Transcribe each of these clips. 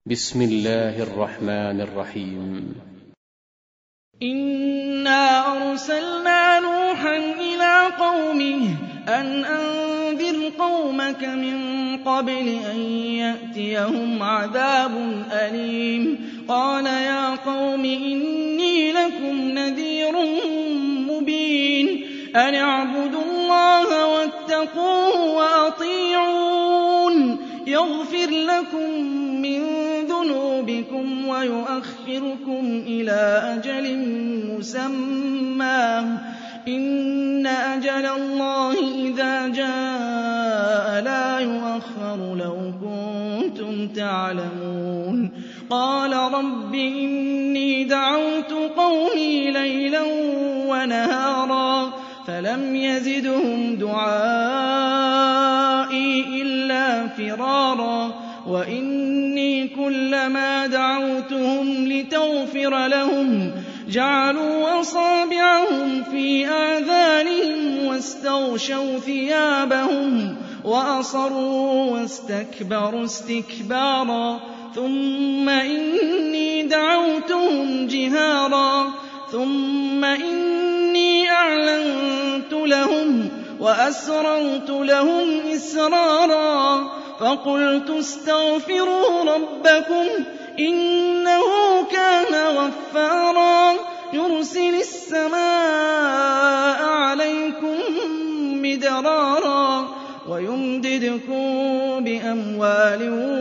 بسم الله الرحمن الرحيم. إِنَّا أَرْسَلْنَا نُوحًا إِلَىٰ قَوْمِهِ أَنْ أَنذِرْ قَوْمَكَ مِن قَبْلِ أَن يَأْتِيَهُمْ عَذَابٌ أَلِيمٌ قَالَ يَا قَوْمِ إِنِّي لَكُمْ نَذِيرٌ مُّبِينٌ أَنِ اعْبُدُوا اللَّهَ وَاتَّقُوهُ وَأَطِيعُونِ يَغْفِرْ لَكُم مِّن ذُنُوبِكُمْ وَيُؤَخِّرْكُمْ إِلَىٰ أَجَلٍ مُّسَمًّى ۚ إِنَّ أَجَلَ اللَّهِ إِذَا جَاءَ لَا يُؤَخَّرُ لَوْ كُنتُمْ تَعْلَمُونَ قَالَ رَبِّ إِنِّي دَعَوْتُ قَوْمِي لَيْلًا وَنَهَارًا فَلَمْ يَزِدْهُمْ دُعَائِي إِلَّا فِرَارًا وَإِنِّي كُلَّمَا دَعَوْتُهُمْ لِتَغْفِرَ لَهُمْ جَعَلُوا أَصَابِعَهُمْ فِي آذَانِهِمْ وَاسْتَغْشَوْا ثِيَابَهُمْ وَأَصَرُّوا وَاسْتَكْبَرُوا اسْتِكْبَارًا ثُمَّ إِنِّي دَعَوْتُهُمْ جِهَارًا ثُمَّ إِنِّي أَعْلَنتُ لَهُمْ وَأَسْرَرْتُ لَهُمْ إِسْرَارًا فَقُلْتُ اسْتَغْفِرُوا رَبَّكُمْ إِنَّهُ كَانَ غَفَّارًا يُرْسِلِ السَّمَاءَ عَلَيْكُم مِّدْرَارًا وَيُمْدِدْكُم بِأَمْوَالٍ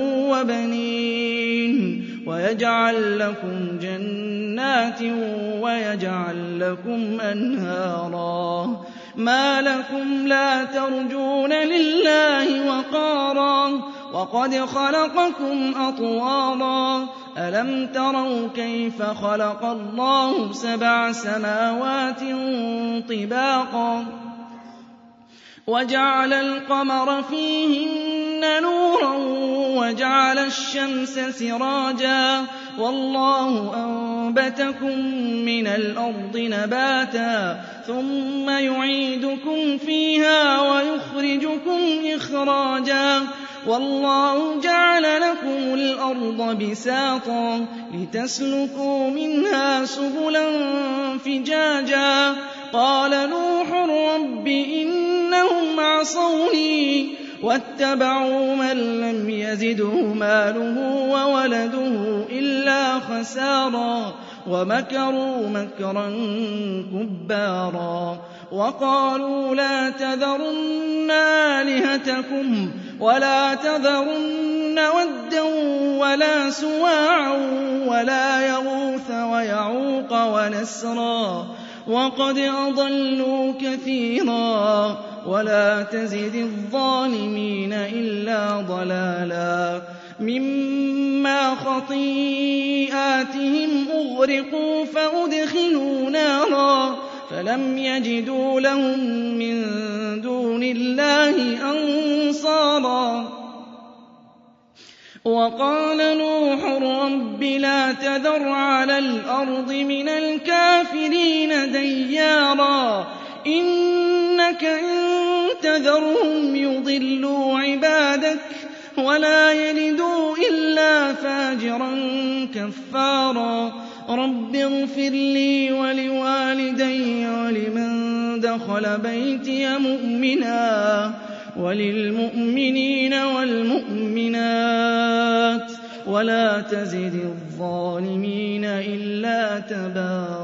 وَبَنِينَ وَيَجْعَل لَّكُمْ جَنَّاتٍ وَيَجْعَل لَّكُمْ أَنْهَارًا مَا لَكُمْ لَا تَرْجُونَ لِلَّهِ وَقَارًا وَقَدْ خَلَقَكُمْ أَطْوَارًا أَلَمْ تَرَوْا كَيْفَ خَلَقَ اللَّهُ سَبْعَ سَمَاوَاتٍ طِبَاقًا وَجَعَلَ الْقَمَرَ فِيهِنَّ نُورًا وَجَعَلَ الشَّمْسَ سِرَاجًا وَاللَّهُ أَنبَتَكُم مِّنَ الْأَرْضِ نَبَاتًا ثُمَّ يُعِيدُكُمْ فِيهَا وَيُخْرِجُكُمْ إِخْرَاجًا وَاللَّهُ جَعَلَ لَكُمُ الْأَرْضَ بِسَاطًا لِّتَسْلُكُوا مِنْهَا سُبُلًا فِجَاجًا قَالَ نُوحٌ رَّبِّ إِنَّهُمْ عَصَوْنِي وَاتَّبَعُوا مَن لَّمْ يَزِدْهُ مَالُهُ وَوَلَدُهُ إِلَّا خَسَارًا وَمَكَرُوا مَكْرًا كُبَّارًا وَقَالُوا لَا تَذَرُنَّ آلِهَتَكُمْ وَلَا تَذَرُنَّ وَدًّا وَلَا سُوَاعًا وَلَا يَغُوثَ وَيَعُوقَ وَنَسْرًا وَقَدْ أَضَلُّوا كَثِيرًا وَلَا تَزِدِ الظَّالِمِينَ إِلَّا ضَلَالًا مِّمَّا خَطِيئَاتِهِمْ أُغْرِقُوا فَأُدْخِلُوا نَارًا فَلَمْ يَجِدُوا لَهُم مِّن دُونِ اللَّهِ أَنصَارًا وَقَالَ نُوحٌ رَّبِّ لَا تَذَرْ عَلَى الْأَرْضِ مِنَ الْكَافِرِينَ دَيَّارًا إِنَّكَ إِن تَذَرْهُمْ يُضِلُّوا عِبَادَكَ وَلَا يَلِدُوا إِلَّا فَاجِرًا كَفَّارًا رَّبِّ اغْفِرْ لِي وَلِوَالِدَيَّ وَلِمَن دَخَلَ بَيْتِيَ مُؤْمِنًا وَلِلْمُؤْمِنِينَ وَالْمُؤْمِنَاتِ وَلَا تَزِدِ الظَّالِمِينَ إِلَّا تَبَارًا